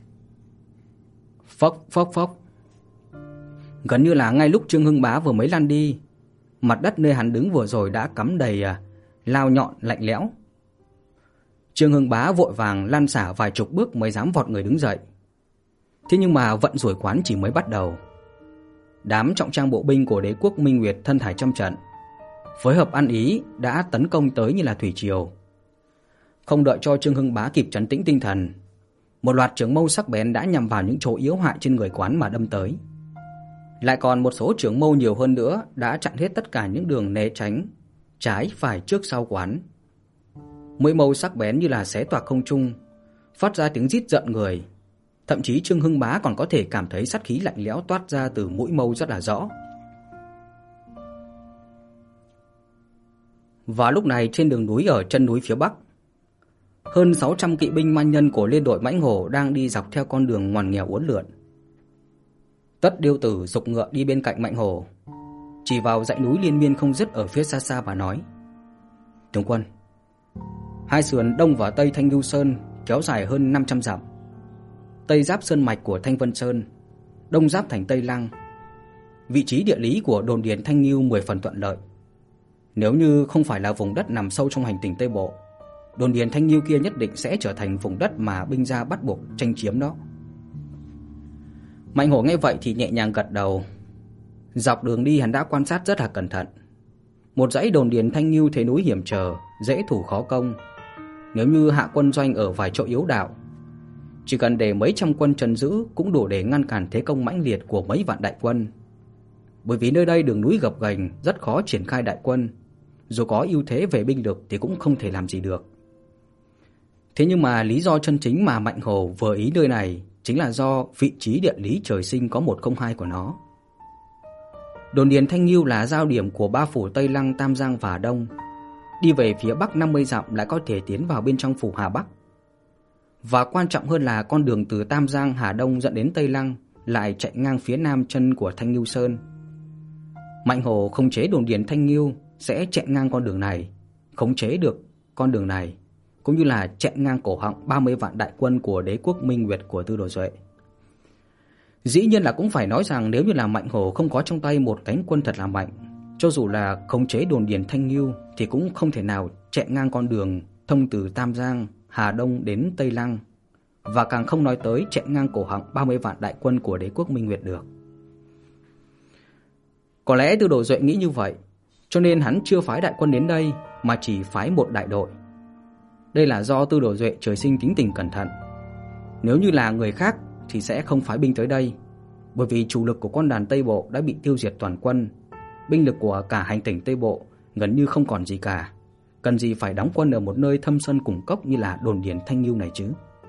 Phốc phốc phốc. Gần như là ngay lúc Trương Hưng Bá vừa mới lăn đi, mặt đất nơi hắn đứng vừa rồi đã cắm đầy lao nhọn lạnh lẽo. Trương Hưng Bá vội vàng lăn xả vài chục bước mới dám vọt người đứng dậy. Thế nhưng mà vận rủi quán chỉ mới bắt đầu. Đám trọng trang bộ binh của đế quốc Minh Nguyệt thân thải trăm trận, phối hợp ăn ý đã tấn công tới như là thủy triều. Không đợi cho Trương Hưng Bá kịp trấn tĩnh tinh thần, một loạt trường mâu sắc bén đã nhằm vào những chỗ yếu hại trên người quán mà đâm tới. Lại còn một số trường mâu nhiều hơn nữa đã chặn hết tất cả những đường né tránh trái phải trước sau quán. Mũi mâu sắc bén như là xé toạc không trung, phát ra tiếng rít giận người. Thậm chí Trương Hưng Bá còn có thể cảm thấy sát khí lạnh lẽo toát ra từ mũi mâu rất là rõ. Và lúc này trên đường núi ở chân núi phía bắc, hơn sáu trăm kỵ binh man nhân của liên đội Mãnh Hổ đang đi dọc theo con đường ngoằn nghèo uốn lượn. Tất Điêu Tử giục ngựa đi bên cạnh Mãnh Hổ, chỉ vào dãy núi liên miên không dứt ở phía xa xa và nói: "Tướng quân, hai sườn đông và tây Thanh Lưu Sơn kéo dài hơn năm trăm dặm. Tây giáp sơn mạch của Thanh Vân Sơn, đông giáp thành Tây Lăng. Vị trí địa lý của đồn điền Thanh Lưu mười phần thuận lợi. Nếu như không phải là vùng đất nằm sâu trong hành tinh Tây Bộ, đồn điền Thanh Lưu kia nhất định sẽ trở thành vùng đất mà binh gia bắt buộc tranh chiếm đó." Mạnh Hổ nghe vậy thì nhẹ nhàng gật đầu. Dọc đường đi hắn đã quan sát rất là cẩn thận. Một dãy đồn điền Thanh Lưu thế núi hiểm trở, dễ thủ khó công. Nếu như hạ quân doanh ở vài chỗ yếu đạo, chỉ cần để mấy trăm quân trấn giữ cũng đủ để ngăn cản thế công mãnh liệt của mấy vạn đại quân. Bởi vì nơi đây đường núi gập ghềnh, rất khó triển khai đại quân, dù có ưu thế về binh lực thì cũng không thể làm gì được. Thế nhưng mà lý do chân chính mà Mạnh Hổ vừa ý nơi này chính là do vị trí địa lý trời sinh có một không hai của nó. Đồn điền Thanh Lưu là giao điểm của ba phủ Tây Lăng, Tam Giang và Đông. Đi về phía bắc năm mươi dặm lại có thể tiến vào bên trong phủ Hà Bắc. Và quan trọng hơn là con đường từ Tam Giang, Hà Đông dẫn đến Tây Lăng lại chạy ngang phía nam chân của Thanh Lưu Sơn. Mạnh Hổ khống chế đồn điền Thanh Lưu sẽ chạy ngang con đường này, khống chế được con đường này, cũng như là chặn ngang cổ họng ba mươi vạn đại quân của đế quốc Minh Nguyệt của Tư Đồ Duệ. Dĩ nhiên là cũng phải nói rằng nếu như là Mạnh Hổ không có trong tay một cánh quân thật là mạnh, cho dù là khống chế đồn điền Thanh Ngưu thì cũng không thể nào chặn ngang con đường thông từ Tam Giang, Hà Đông đến Tây Lăng, và càng không nói tới chặn ngang cổ họng ba mươi vạn đại quân của đế quốc Minh Nguyệt được. Có lẽ Tư Đồ Duệ nghĩ như vậy, cho nên hắn chưa phái đại quân đến đây mà chỉ phái một đại đội. Đây là do Tư Đồ Duệ trời sinh tính tình cẩn thận. Nếu như là người khác thì sẽ không phái binh tới đây, bởi vì chủ lực của quân đoàn Tây Bộ đã bị tiêu diệt toàn quân. Binh lực của cả hành tỉnh Tây Bộ gần như không còn gì cả, cần gì phải đóng quân ở một nơi thâm sơn cùng cốc như là đồn điền Thanh Ngưu này chứ.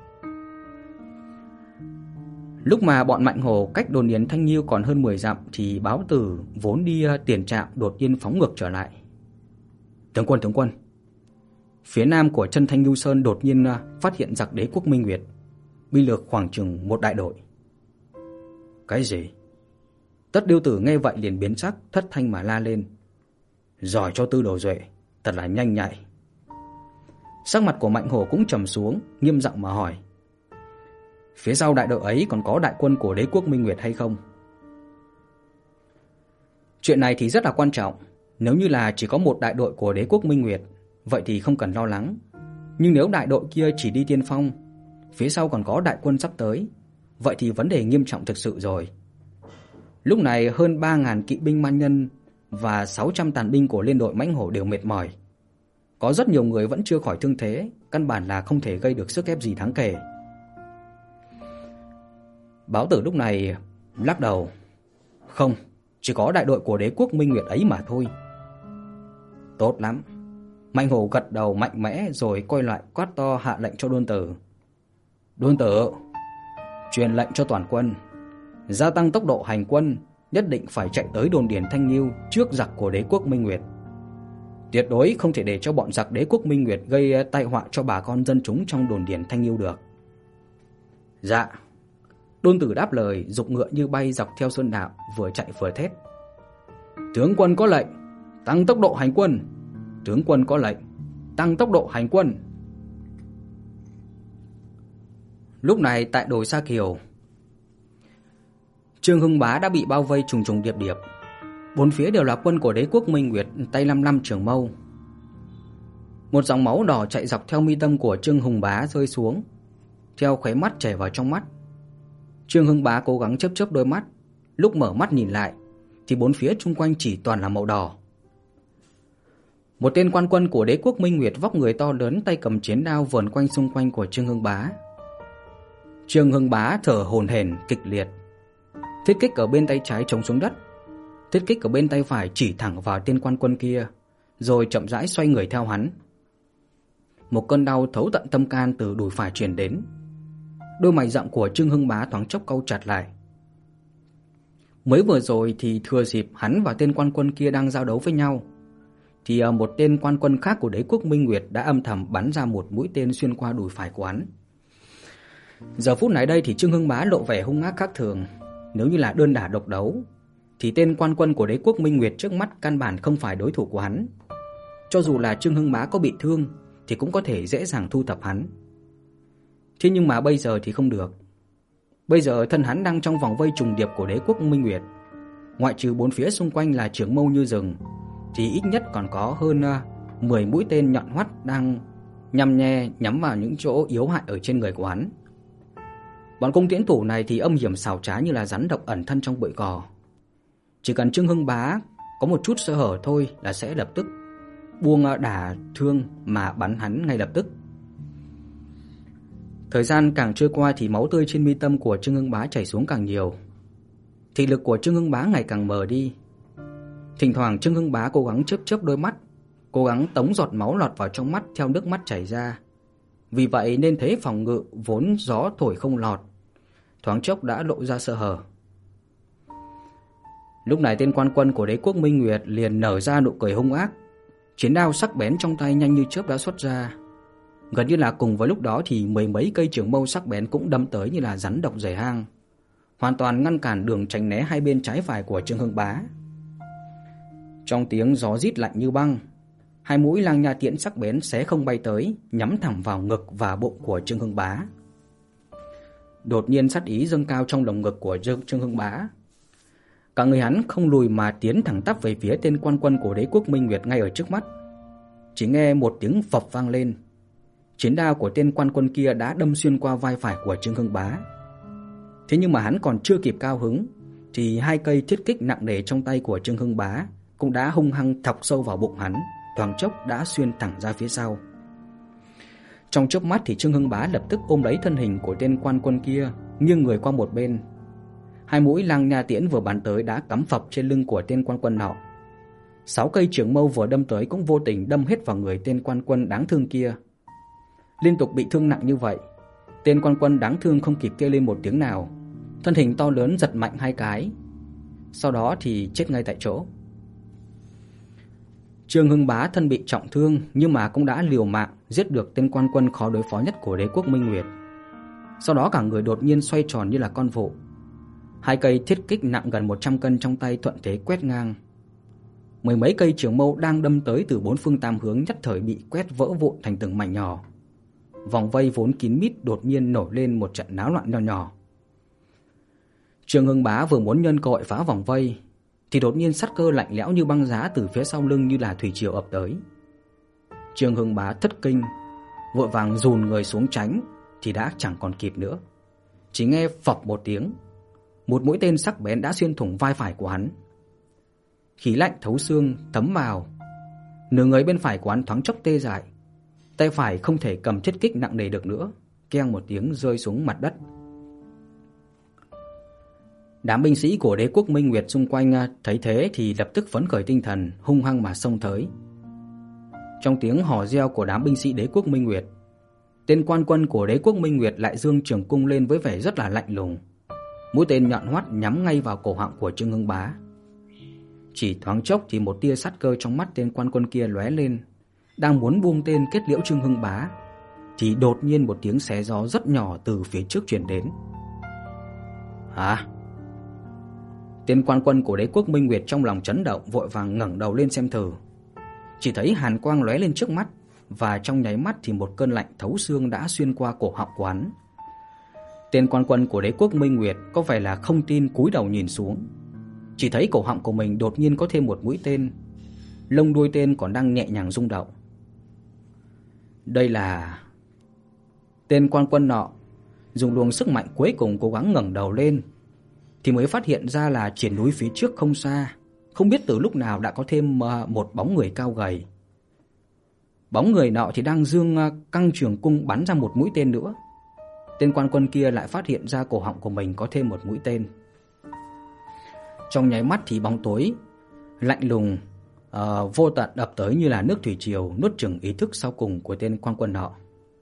Lúc mà bọn Mạnh Hổ cách đồn điền Thanh Ngưu còn hơn mười dặm thì Báo Tử vốn đi tiền trạm đột nhiên phóng ngược trở lại. Tướng quân, tướng quân, phía nam của chân Thanh Ngưu Sơn đột nhiên phát hiện giặc đế quốc Minh Nguyệt, binh lực khoảng chừng một đại đội. Cái gì? Tất Điêu Tử nghe vậy liền biến sắc, thất thanh mà la lên. Giỏi cho Tư Đồ Duệ, thật là nhanh nhạy. Sắc mặt của Mạnh Hổ cũng trầm xuống, nghiêm giọng mà hỏi. Phía sau đại đội ấy còn có đại quân của đế quốc Minh Nguyệt hay không? Chuyện này thì rất là quan trọng. Nếu như là chỉ có một đại đội của đế quốc Minh Nguyệt, vậy thì không cần lo lắng. Nhưng nếu đại đội kia chỉ đi tiên phong, phía sau còn có đại quân sắp tới, vậy thì vấn đề nghiêm trọng thực sự rồi. Lúc này hơn ba nghìn kỵ binh man nhân và sáu trăm tàn binh của liên đội Mãnh Hổ đều mệt mỏi. Có rất nhiều người vẫn chưa khỏi thương thế, căn bản là không thể gây được sức ép gì đáng kể. Báo Tử lúc này lắc đầu. Không, chỉ có đại đội của đế quốc Minh Nguyệt ấy mà thôi. Tốt lắm. Mạnh Hổ gật đầu mạnh mẽ rồi quay lại quát to hạ lệnh cho Đôn Tử. Đôn Tử, truyền lệnh cho toàn quân gia tăng tốc độ hành quân, nhất định phải chạy tới đồn điền Thanh Ngưu trước giặc của đế quốc Minh Nguyệt. Tuyệt đối không thể để cho bọn giặc đế quốc Minh Nguyệt gây tai họa cho bà con dân chúng trong đồn điền Thanh Ngưu được. Dạ. Đôn Tử đáp lời, dục ngựa như bay dọc theo sơn đạo, vừa chạy vừa thét. Tướng quân có lệnh, tăng tốc độ hành quân. Tướng quân có lệnh, tăng tốc độ hành quân. Lúc này tại đồi Sa Kiều, Trương Hưng Bá đã bị bao vây trùng trùng điệp điệp. Bốn phía đều là quân của đế quốc Minh Nguyệt, tay lăm lăm trường mâu. Một dòng máu đỏ chạy dọc theo mi tâm của Trương Hưng Bá rơi xuống, theo khóe mắt chảy vào trong mắt. Trương Hưng Bá cố gắng chớp chớp đôi mắt, lúc mở mắt nhìn lại thì bốn phía chung quanh chỉ toàn là màu đỏ. Một tên quan quân của đế quốc Minh Nguyệt vóc người to lớn, tay cầm chiến đao vờn quanh xung quanh của Trương Hưng Bá. Trương Hưng Bá thở hổn hển kịch liệt. Thiết kích ở bên tay trái chống xuống đất, thiết kích ở bên tay phải chỉ thẳng vào tên quan quân kia, rồi chậm rãi xoay người theo hắn. Một cơn đau thấu tận tâm can từ đùi phải truyền đến. Đôi mày rậm của Trương Hưng Bá thoáng chốc cau chặt lại. Mới vừa rồi thì thừa dịp hắn và tên quan quân kia đang giao đấu với nhau, thì một tên quan quân khác của đế quốc Minh Nguyệt đã âm thầm bắn ra một mũi tên xuyên qua đùi phải của hắn. Giờ phút này đây thì Trương Hưng Bá lộ vẻ hung ác khác thường. Nếu như là đơn đả độc đấu thì tên quan quân của đế quốc Minh Nguyệt trước mắt căn bản không phải đối thủ của hắn. Cho dù là Trương Hưng Bá có bị thương thì cũng có thể dễ dàng thu thập hắn. Thế nhưng mà bây giờ thì không được. Bây giờ thân hắn đang trong vòng vây trùng điệp của đế quốc Minh Nguyệt. Ngoại trừ bốn phía xung quanh là trường mâu như rừng, thì ít nhất còn có hơn mười mũi tên nhọn hoắt đang nhằm nhe nhắm vào những chỗ yếu hại ở trên người của hắn. Bọn cung tiễn thủ này thì âm hiểm xảo trá như là rắn độc ẩn thân trong bụi cỏ. Chỉ cần Trương Hưng Bá có một chút sơ hở thôi là sẽ lập tức buông đả thương mà bắn hắn ngay lập tức. Thời gian càng trôi qua thì máu tươi trên mi tâm của Trương Hưng Bá chảy xuống càng nhiều. Thị lực của Trương Hưng Bá ngày càng mờ đi. Thỉnh thoảng Trương Hưng Bá cố gắng chớp chớp đôi mắt, cố gắng tống giọt máu lọt vào trong mắt theo nước mắt chảy ra. Vì vậy nên thế phòng ngự vốn gió thổi không lọt, thoáng chốc đã lộ ra sơ hở. Lúc này tên quan quân của đế quốc Minh Nguyệt liền nở ra nụ cười hung ác. Chiến đao sắc bén trong tay nhanh như chớp đã xuất ra. Gần như là cùng với lúc đó thì mười mấy cây trường mâu sắc bén cũng đâm tới như là rắn độc dày hang, hoàn toàn ngăn cản đường tránh né hai bên trái phải của Trương Hưng Bá. Trong tiếng gió rít lạnh như băng, Hai mũi lang nha tiễn sắc bén xé không bay tới, nhắm thẳng vào ngực và bụng của Trương Hưng Bá. Đột nhiên sát ý dâng cao trong lồng ngực của Trương Hưng Bá. Cả người hắn không lùi mà tiến thẳng tắp về phía tên quan quân của đế quốc Minh Nguyệt ngay ở trước mắt. Chỉ nghe một tiếng phập vang lên, chiến đao của tên quan quân kia đã đâm xuyên qua vai phải của Trương Hưng Bá. Thế nhưng mà hắn còn chưa kịp cao hứng thì hai cây thiết kích nặng nề trong tay của Trương Hưng Bá cũng đã hung hăng thọc sâu vào bụng hắn, thoáng chốc đã xuyên thẳng ra phía sau. Trong chớp mắt thì Trương Hưng Bá lập tức ôm lấy thân hình của tên quan quân kia, nghiêng người qua một bên. Hai mũi lang nha tiễn vừa bắn tới đã cắm phập trên lưng của tên quan quân nọ. Sáu cây trường mâu vừa đâm tới cũng vô tình đâm hết vào người tên quan quân đáng thương kia. Liên tục bị thương nặng như vậy, tên quan quân đáng thương không kịp kêu lên một tiếng nào, thân hình to lớn giật mạnh hai cái, sau đó thì chết ngay tại chỗ. Trương Hưng Bá thân bị trọng thương nhưng mà cũng đã liều mạng giết được tên quan quân khó đối phó nhất của đế quốc Minh Nguyệt. Sau đó cả người đột nhiên xoay tròn như là con vụ. Hai cây thiết kích nặng gần một trăm cân trong tay thuận thế quét ngang. Mười mấy cây trường mâu đang đâm tới từ bốn phương tám hướng nhất thời bị quét vỡ vụn thành từng mảnh nhỏ. Vòng vây vốn kín mít đột nhiên nổi lên một trận náo loạn nho nhỏ. Trương Hưng Bá vừa muốn nhân cơ hội phá vòng vây thì đột nhiên sát cơ lạnh lẽo như băng giá từ phía sau lưng như là thủy triều ập tới. Trương Hưng Bá thất kinh, vội vàng dùn người xuống tránh thì đã chẳng còn kịp nữa. Chỉ nghe phập một tiếng, một mũi tên sắc bén đã xuyên thủng vai phải của hắn. Khí lạnh thấu xương thấm vào, nửa người bên phải của hắn thoáng chốc tê dại, tay phải không thể cầm thiết kích nặng nề được nữa, keng một tiếng rơi xuống mặt đất. Đám binh sĩ của đế quốc Minh Nguyệt xung quanh thấy thế thì lập tức phấn khởi tinh thần, hung hăng mà xông tới. Trong tiếng hò reo của đám binh sĩ đế quốc Minh Nguyệt, tên quan quân của đế quốc Minh Nguyệt lại giương trường cung lên với vẻ rất là lạnh lùng. Mũi tên nhọn hoắt nhắm ngay vào cổ họng của Trương Hưng Bá. Chỉ thoáng chốc thì một tia sát cơ trong mắt tên quan quân kia lóe lên, đang muốn buông tên kết liễu Trương Hưng Bá thì đột nhiên một tiếng xé gió rất nhỏ từ phía trước truyền đến. Hả? Tên quan quân của đế quốc Minh Nguyệt trong lòng chấn động, vội vàng ngẩng đầu lên xem thử. Chỉ thấy hàn quang lóe lên trước mắt, và trong nháy mắt thì một cơn lạnh thấu xương đã xuyên qua cổ họng của hắn. Tên quan quân của đế quốc Minh Nguyệt có vẻ là không tin, cúi đầu nhìn xuống. Chỉ thấy cổ họng của mình đột nhiên có thêm một mũi tên, lông đuôi tên còn đang nhẹ nhàng rung động. Đây là... Tên quan quân nọ dùng luồng sức mạnh cuối cùng cố gắng ngẩng đầu lên thì mới phát hiện ra là triển núi phía trước không xa, không biết từ lúc nào đã có thêm một bóng người cao gầy. Bóng người nọ thì đang giương căng trường cung bắn ra một mũi tên nữa. Tên quan quân kia lại phát hiện ra cổ họng của mình có thêm một mũi tên. Trong nháy mắt thì bóng tối lạnh lùng uh, vô tận ập tới như là nước thủy triều, nuốt chửng ý thức sau cùng của tên quan quân nọ.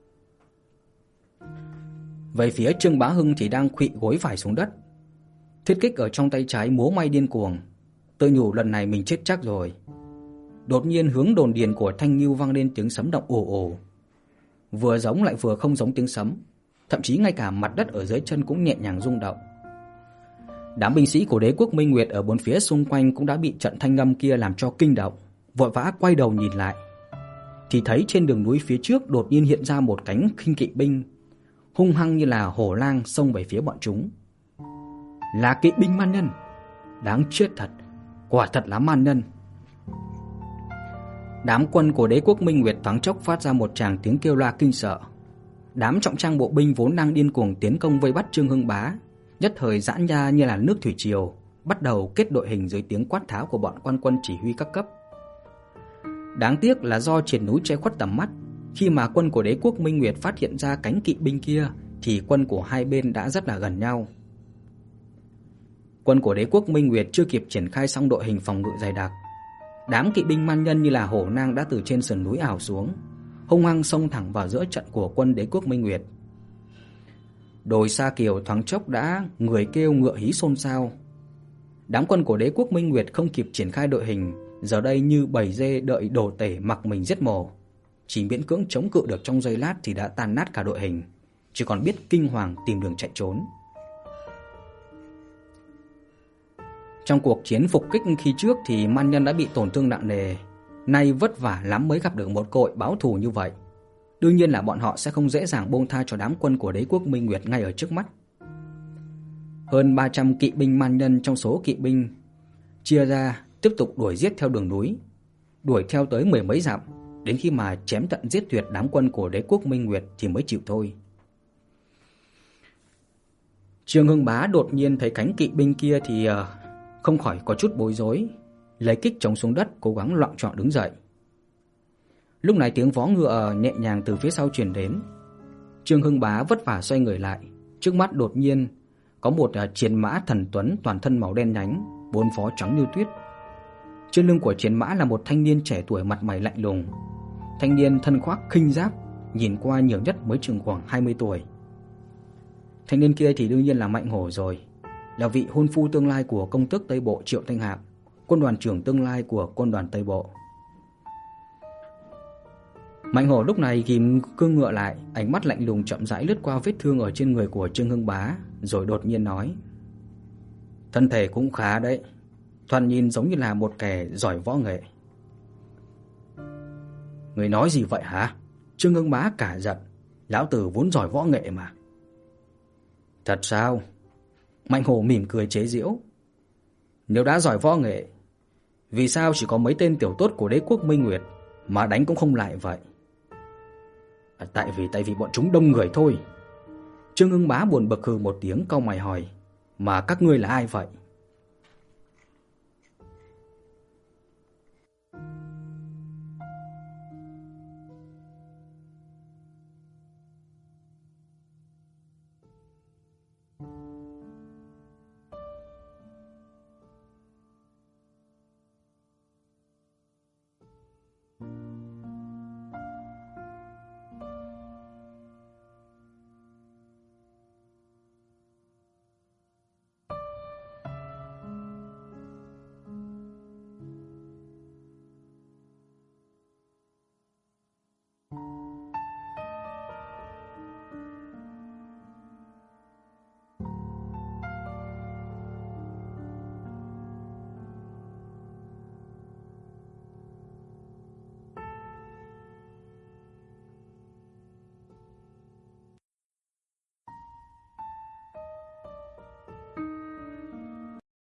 Về phía Trương Bá Hưng thì đang khuỵu gối phải xuống đất, thiết kích ở trong tay trái múa may điên cuồng, tự nhủ lần này mình chết chắc rồi. Đột nhiên hướng đồn điền của Thanh Ngưu vang lên tiếng sấm động ồ ồ, vừa giống lại vừa không giống tiếng sấm, thậm chí ngay cả mặt đất ở dưới chân cũng nhẹ nhàng rung động. Đám binh sĩ của đế quốc Minh Nguyệt ở bốn phía xung quanh cũng đã bị trận thanh âm kia làm cho kinh động, vội vã quay đầu nhìn lại thì thấy trên đường núi phía trước đột nhiên hiện ra một cánh khinh kỵ binh, hung hăng như là hổ lang xông về phía bọn chúng. Là kỵ binh man nhân, đáng chết thật, quả thật là man nhân. Đám quân của đế quốc Minh Nguyệt thoáng chốc phát ra một tràng tiếng kêu la kinh sợ. Đám trọng trang bộ binh vốn đang điên cuồng tiến công vây bắt Trương Hưng Bá nhất thời giãn ra như là nước thủy triều, bắt đầu kết đội hình dưới tiếng quát tháo của bọn quan quân chỉ huy các cấp. Đáng tiếc là do triển núi che khuất tầm mắt, khi mà quân của đế quốc Minh Nguyệt phát hiện ra cánh kỵ binh kia thì quân của hai bên đã rất là gần nhau. Quân của đế quốc Minh Nguyệt chưa kịp triển khai xong đội hình phòng ngự dày đặc, đám kỵ binh man nhân như là hổ nang đã từ trên sườn núi ảo xuống, hung hăng xông thẳng vào giữa trận của quân đế quốc Minh Nguyệt. Đồi Sa Kiều thoáng chốc đã người kêu ngựa hí xôn xao. Đám quân của đế quốc Minh Nguyệt không kịp triển khai đội hình, giờ đây như bầy dê đợi đồ tể mặc mình giết mổ, chỉ miễn cưỡng chống cự được trong giây lát thì đã tan nát cả đội hình, chỉ còn biết kinh hoàng tìm đường chạy trốn. Trong cuộc chiến phục kích khi trước thì man nhân đã bị tổn thương nặng nề, Nay vất vả lắm mới gặp được một cơ hội báo thù như vậy. Đương nhiên là bọn họ sẽ không dễ dàng buông tha cho đám quân của đế quốc Minh Nguyệt ngay ở trước mắt. Hơn ba trăm kỵ binh man nhân trong số kỵ binh chia ra tiếp tục đuổi giết theo đường núi, đuổi theo tới mười mấy dặm, đến khi mà chém tận giết tuyệt đám quân của đế quốc Minh Nguyệt thì mới chịu thôi. Trương Hưng Bá đột nhiên thấy cánh kỵ binh kia thì uh, không khỏi có chút bối rối, lấy kích chống xuống đất, cố gắng loạng choạng đứng dậy. Lúc này tiếng vó ngựa nhẹ nhàng từ phía sau truyền đến. Trương Hưng Bá vất vả xoay người lại, trước mắt đột nhiên có một uh, chiến mã thần tuấn toàn thân màu đen nhánh, bốn vó trắng như tuyết. Trên lưng của chiến mã là một thanh niên trẻ tuổi mặt mày lạnh lùng. Thanh niên thân khoác khinh giáp, nhìn qua nhiều nhất mới chừng khoảng hai mươi tuổi. Thanh niên kia thì đương nhiên là Mạnh Hổ rồi, là vị hôn phu tương lai của công tước Tây Bộ Triệu Thanh Hạp, quân đoàn trưởng tương lai của quân đoàn Tây Bộ. Mạnh Hổ lúc này ghim cương ngựa lại, ánh mắt lạnh lùng chậm rãi lướt qua vết thương ở trên người của Trương Hưng Bá, rồi đột nhiên nói: "Thân thể cũng khá đấy, thoạt nhìn giống như là một kẻ giỏi võ nghệ." "Người nói gì vậy hả?" Trương Hưng Bá cả giận, "Lão tử vốn giỏi võ nghệ mà." "Thật sao?" Mạnh Hổ mỉm cười chế giễu. "Nếu đã giỏi võ nghệ, vì sao chỉ có mấy tên tiểu tốt của đế quốc Minh Nguyệt mà đánh cũng không lại vậy?" À, tại vì tại vì bọn chúng đông người thôi." Trương Hưng Bá buồn bực hừ một tiếng, cau mày hỏi: "Mà các ngươi là ai vậy?"